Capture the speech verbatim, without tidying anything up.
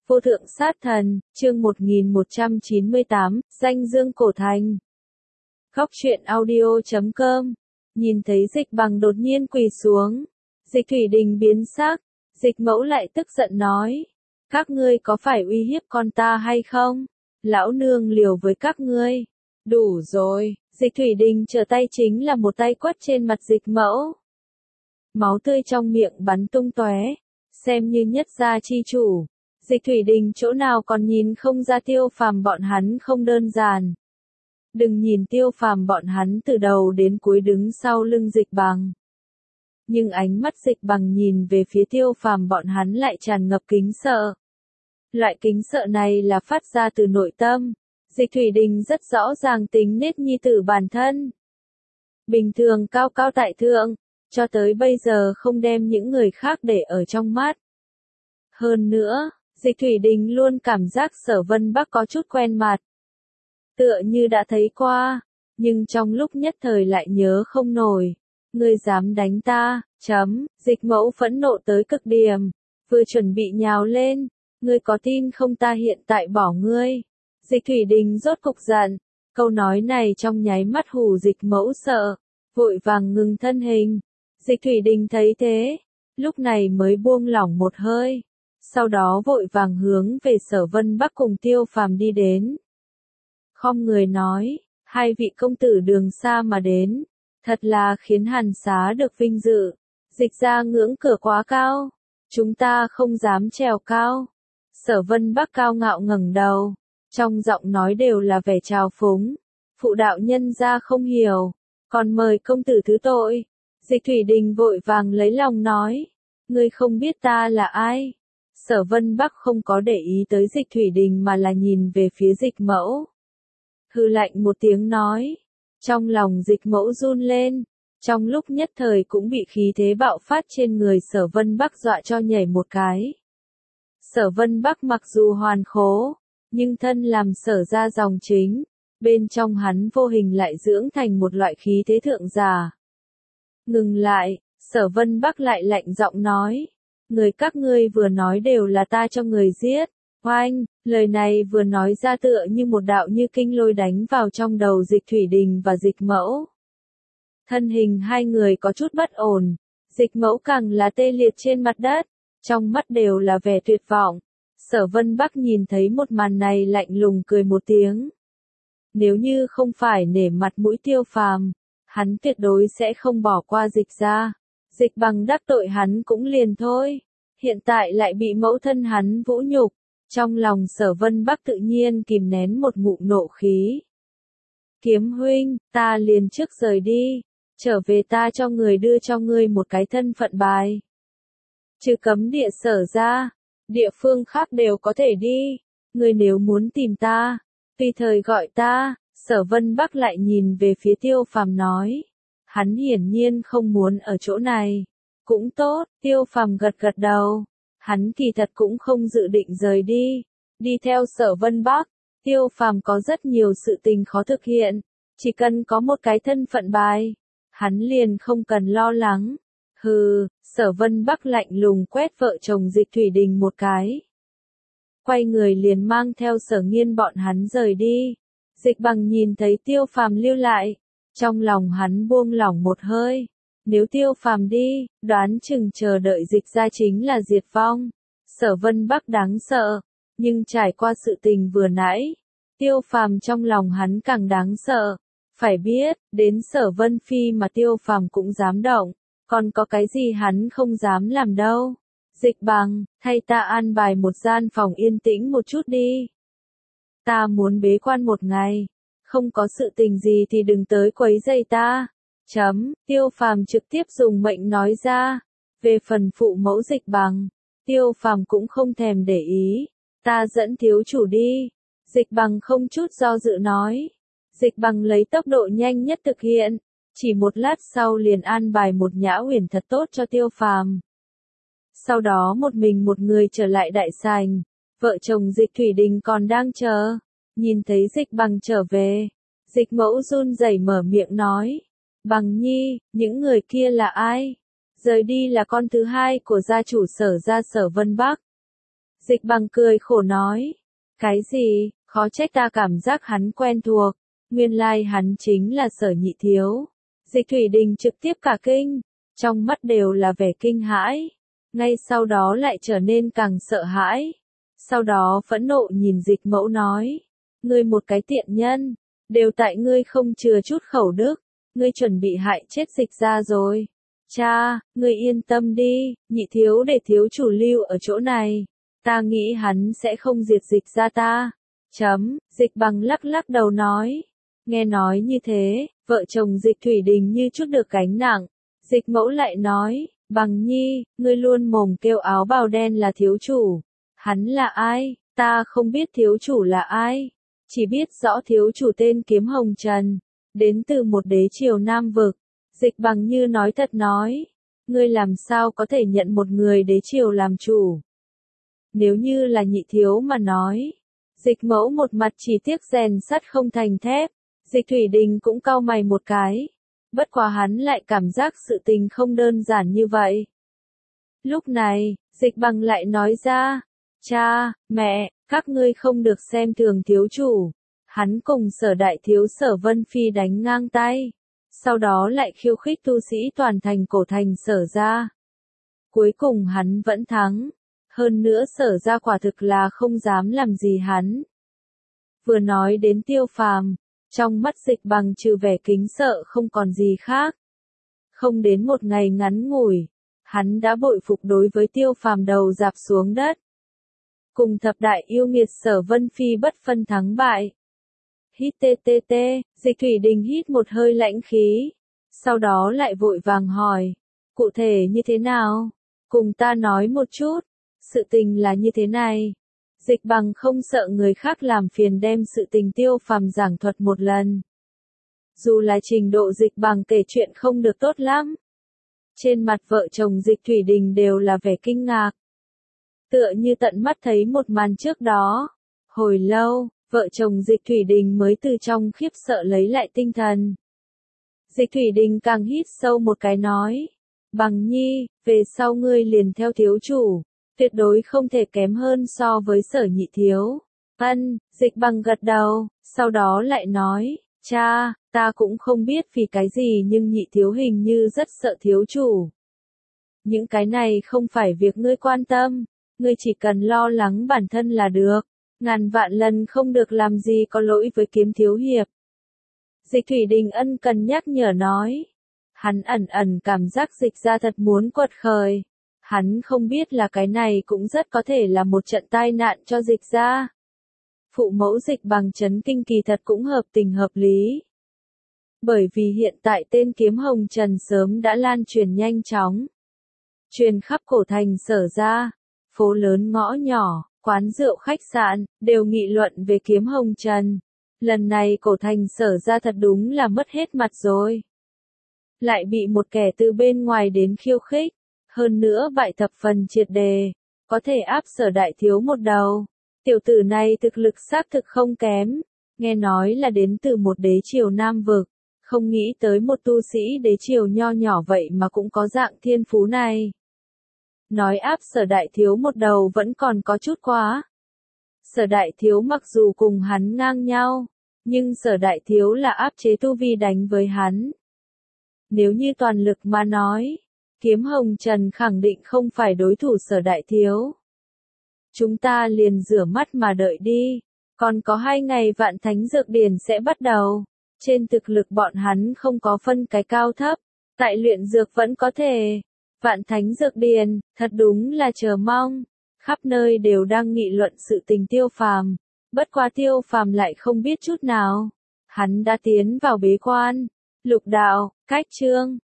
Vô thượng sát thần, chương một nghìn một trăm chín mươi tám, danh dương cổ thành. Khóc chuyện audio chấm com. Nhìn thấy Dịch Bằng đột nhiên quỳ xuống. Dịch Thủy Đình biến sắc. Dịch Mẫu lại tức giận nói. Các ngươi có phải uy hiếp con ta hay không? Lão nương liều với các ngươi. Đủ rồi. Dịch Thủy Đình trở tay chính là một tay quất trên mặt Dịch Mẫu. Máu tươi trong miệng bắn tung tóe. Xem như nhất gia chi chủ. Dịch Thủy Đình chỗ nào còn nhìn không ra Tiêu Phàm bọn hắn không đơn giản. Đừng nhìn Tiêu Phàm bọn hắn từ đầu đến cuối đứng sau lưng Dịch Bằng. Nhưng ánh mắt Dịch Bằng nhìn về phía Tiêu Phàm bọn hắn lại tràn ngập kính sợ. Loại kính sợ này là phát ra từ nội tâm. Dịch Thủy Đình rất rõ ràng tính nết nhi tử bản thân. Bình thường cao cao tại thượng, cho tới bây giờ không đem những người khác để ở trong mắt. Hơn nữa, Dịch Thủy Đình luôn cảm giác Sở Vân Bắc có chút quen mặt. Tựa như đã thấy qua, nhưng trong lúc nhất thời lại nhớ không nổi. Ngươi dám đánh ta, chấm, Dịch Mẫu phẫn nộ tới cực điểm, vừa chuẩn bị nhào lên, ngươi có tin không ta hiện tại bỏ ngươi. Dịch Thủy Đình rốt cục giận, câu nói này trong nháy mắt hù Dịch Mẫu sợ, vội vàng ngừng thân hình. Dịch Thủy Đình thấy thế, lúc này mới buông lỏng một hơi. Sau đó vội vàng hướng về Sở Vân Bắc cùng Tiêu Phàm đi đến. Khom người nói, hai vị công tử đường xa mà đến, thật là khiến Hàn Xá được vinh dự. Dịch ra ngưỡng cửa quá cao, chúng ta không dám trèo cao. Sở Vân Bắc cao ngạo ngẩng đầu, trong giọng nói đều là vẻ trào phúng. Phụ đạo nhân gia không hiểu, còn mời công tử thứ tội. Dịch Thủy Đình vội vàng lấy lòng nói, ngươi không biết ta là ai. Sở Vân Bắc không có để ý tới Dịch Thủy Đình mà là nhìn về phía Dịch Mẫu. Hừ lạnh một tiếng nói. Trong lòng Dịch Mẫu run lên. Trong lúc nhất thời cũng bị khí thế bạo phát trên người Sở Vân Bắc dọa cho nhảy một cái. Sở Vân Bắc mặc dù hoàn khố, nhưng thân làm Sở gia dòng chính, bên trong hắn vô hình lại dưỡng thành một loại khí thế thượng giả. Ngừng lại, Sở Vân Bắc lại lạnh giọng nói. Người các ngươi vừa nói đều là ta cho người giết. Oanh, lời này vừa nói ra tựa như một đạo như kinh lôi đánh vào trong đầu Dịch Thủy Đình và Dịch Mẫu. Thân hình hai người có chút bất ổn, Dịch Mẫu càng là tê liệt trên mặt đất, trong mắt đều là vẻ tuyệt vọng. Sở Vân Bắc nhìn thấy một màn này lạnh lùng cười một tiếng. Nếu như không phải nể mặt mũi Tiêu Phàm, hắn tuyệt đối sẽ không bỏ qua Dịch ra. Dịch Bằng đắc tội hắn cũng liền thôi, hiện tại lại bị mẫu thân hắn vũ nhục, trong lòng Sở Vân Bắc tự nhiên kìm nén một ngụm nộ khí. Kiếm huynh, ta liền trước rời đi, trở về ta cho người đưa cho ngươi một cái thân phận bài. Trừ cấm địa Sở ra, địa phương khác đều có thể đi, ngươi nếu muốn tìm ta, tùy thời gọi ta. Sở Vân Bắc lại nhìn về phía Tiêu Phàm nói. Hắn hiển nhiên không muốn ở chỗ này. Cũng tốt, Tiêu Phàm gật gật đầu. Hắn kỳ thật cũng không dự định rời đi. Đi theo Sở Vân Bắc, Tiêu Phàm có rất nhiều sự tình khó thực hiện. Chỉ cần có một cái thân phận bài, hắn liền không cần lo lắng. Hừ, Sở Vân Bắc lạnh lùng quét vợ chồng Dịch Thủy Đình một cái. Quay người liền mang theo Sở Nghiên bọn hắn rời đi. Dịch Bằng nhìn thấy Tiêu Phàm lưu lại. Trong lòng hắn buông lỏng một hơi, nếu Tiêu Phàm đi, đoán chừng chờ đợi Dịch ra chính là diệt vong. Sở Vân Bắc đáng sợ, nhưng trải qua sự tình vừa nãy, Tiêu Phàm trong lòng hắn càng đáng sợ. Phải biết, đến Sở Vân Phi mà Tiêu Phàm cũng dám động, còn có cái gì hắn không dám làm đâu. Dịch Bằng, thay ta an bài một gian phòng yên tĩnh một chút đi. Ta muốn bế quan một ngày. Không có sự tình gì thì đừng tới quấy rầy ta. Chấm, Tiêu Phàm trực tiếp dùng mệnh nói ra. Về phần phụ mẫu Dịch Bằng, Tiêu Phàm cũng không thèm để ý. Ta dẫn thiếu chủ đi. Dịch Bằng không chút do dự nói. Dịch Bằng lấy tốc độ nhanh nhất thực hiện. Chỉ một lát sau liền an bài một nhã huyền thật tốt cho Tiêu Phàm. Sau đó một mình một người trở lại đại sảnh. Vợ chồng Dịch Thủy Đình còn đang chờ. Nhìn thấy Dịch Bằng trở về, Dịch Mẫu run rẩy mở miệng nói. Bằng nhi, những người kia là ai? Rời đi là con thứ hai của gia chủ Sở gia Sở Vân Bắc. Dịch Bằng cười khổ nói. Cái gì, khó trách ta cảm giác hắn quen thuộc, nguyên lai hắn chính là Sở Nhị Thiếu. Dịch Thủy Đình trực tiếp cả kinh, trong mắt đều là vẻ kinh hãi, ngay sau đó lại trở nên càng sợ hãi. Sau đó phẫn nộ nhìn Dịch Mẫu nói, ngươi một cái tiện nhân, đều tại ngươi không chừa chút khẩu đức, ngươi chuẩn bị hại chết Dịch gia rồi. Cha, ngươi yên tâm đi, Nhị Thiếu để thiếu chủ lưu ở chỗ này, ta nghĩ hắn sẽ không diệt Dịch gia ta. Chấm, Dịch Bằng lắc lắc đầu nói. Nghe nói như thế, vợ chồng Dịch Thủy Đình như chút được gánh nặng. Dịch Mẫu lại nói, Bằng Nhi, ngươi luôn mồm kêu áo bào đen là thiếu chủ. Hắn là ai? Ta không biết thiếu chủ là ai. Chỉ biết rõ thiếu chủ tên Kiếm Hồng Trần, đến từ một đế triều Nam Vực. Dịch Bằng như nói thật nói, ngươi làm sao có thể nhận một người đế triều làm chủ? Nếu như là Nhị Thiếu mà nói. Dịch Mẫu một mặt chỉ tiếc rèn sắt không thành thép. Dịch Thủy Đình cũng cau mày một cái. Bất quá hắn lại cảm giác sự tình không đơn giản như vậy. Lúc này, Dịch Bằng lại nói ra, cha, mẹ, các ngươi không được xem thường thiếu chủ. Hắn cùng Sở Đại Thiếu Sở Vân Phi đánh ngang tay. Sau đó lại khiêu khích tu sĩ toàn thành cổ thành Sở gia. Cuối cùng hắn vẫn thắng. Hơn nữa Sở gia quả thực là không dám làm gì hắn. Vừa nói đến Tiêu Phàm, trong mắt Dịch Bằng trừ vẻ kính sợ không còn gì khác. Không đến một ngày ngắn ngủi, hắn đã bội phục đối với Tiêu Phàm đầu rạp xuống đất. Cùng thập đại yêu nghiệt Sở Vân Phi bất phân thắng bại. Hít tê tê tê, Dịch Thủy Đình hít một hơi lãnh khí. Sau đó lại vội vàng hỏi, cụ thể như thế nào? Cùng ta nói một chút. Sự tình là như thế này. Dịch Bằng không sợ người khác làm phiền đem sự tình Tiêu Phàm giảng thuật một lần. Dù là trình độ Dịch Bằng kể chuyện không được tốt lắm. Trên mặt vợ chồng Dịch Thủy Đình đều là vẻ kinh ngạc. Tựa như tận mắt thấy một màn trước đó. Hồi lâu, vợ chồng Dịch Thủy Đình mới từ trong khiếp sợ lấy lại tinh thần. Dịch Thủy Đình càng hít sâu một cái nói. Bằng Nhi, về sau ngươi liền theo thiếu chủ. Tuyệt đối không thể kém hơn so với Sở Nhị Thiếu. Ân, Dịch Bằng gật đầu, sau đó lại nói, cha, ta cũng không biết vì cái gì nhưng Nhị Thiếu hình như rất sợ thiếu chủ. Những cái này không phải việc ngươi quan tâm, ngươi chỉ cần lo lắng bản thân là được, ngàn vạn lần không được làm gì có lỗi với Kiếm Thiếu Hiệp. Dịch Thủy Đình ân cần nhắc nhở nói, hắn ẩn ẩn cảm giác Dịch gia thật muốn quật khởi. Hắn không biết là cái này cũng rất có thể là một trận tai nạn cho Dịch gia. Phụ mẫu Dịch Bằng chấn kinh kỳ thật cũng hợp tình hợp lý. Bởi vì hiện tại tên Kiếm Hồng Trần sớm đã lan truyền nhanh chóng. Truyền khắp cổ thành Sở gia, phố lớn ngõ nhỏ, quán rượu khách sạn, đều nghị luận về Kiếm Hồng Trần. Lần này cổ thành Sở gia thật đúng là mất hết mặt rồi. Lại bị một kẻ từ bên ngoài đến khiêu khích. Hơn nữa bại thập phần triệt đề, có thể áp Sở Đại Thiếu một đầu. Tiểu tử này thực lực xác thực không kém, nghe nói là đến từ một đế triều Nam Vực, không nghĩ tới một tu sĩ đế triều nho nhỏ vậy mà cũng có dạng thiên phú này. Nói áp Sở Đại Thiếu một đầu vẫn còn có chút quá. Sở Đại Thiếu mặc dù cùng hắn ngang nhau, nhưng Sở Đại Thiếu là áp chế tu vi đánh với hắn. Nếu như toàn lực mà nói, Kiếm Hồng Trần khẳng định không phải đối thủ Sở Đại Thiếu. Chúng ta liền rửa mắt mà đợi đi, còn có hai ngày Vạn Thánh Dược Điển sẽ bắt đầu. Trên thực lực bọn hắn không có phân cái cao thấp, tại luyện dược vẫn có thể. Vạn Thánh Dược Điển, thật đúng là chờ mong. Khắp nơi đều đang nghị luận sự tình Tiêu Phàm, bất quá Tiêu Phàm lại không biết chút nào. Hắn đã tiến vào bế quan. Lục đạo, cách chương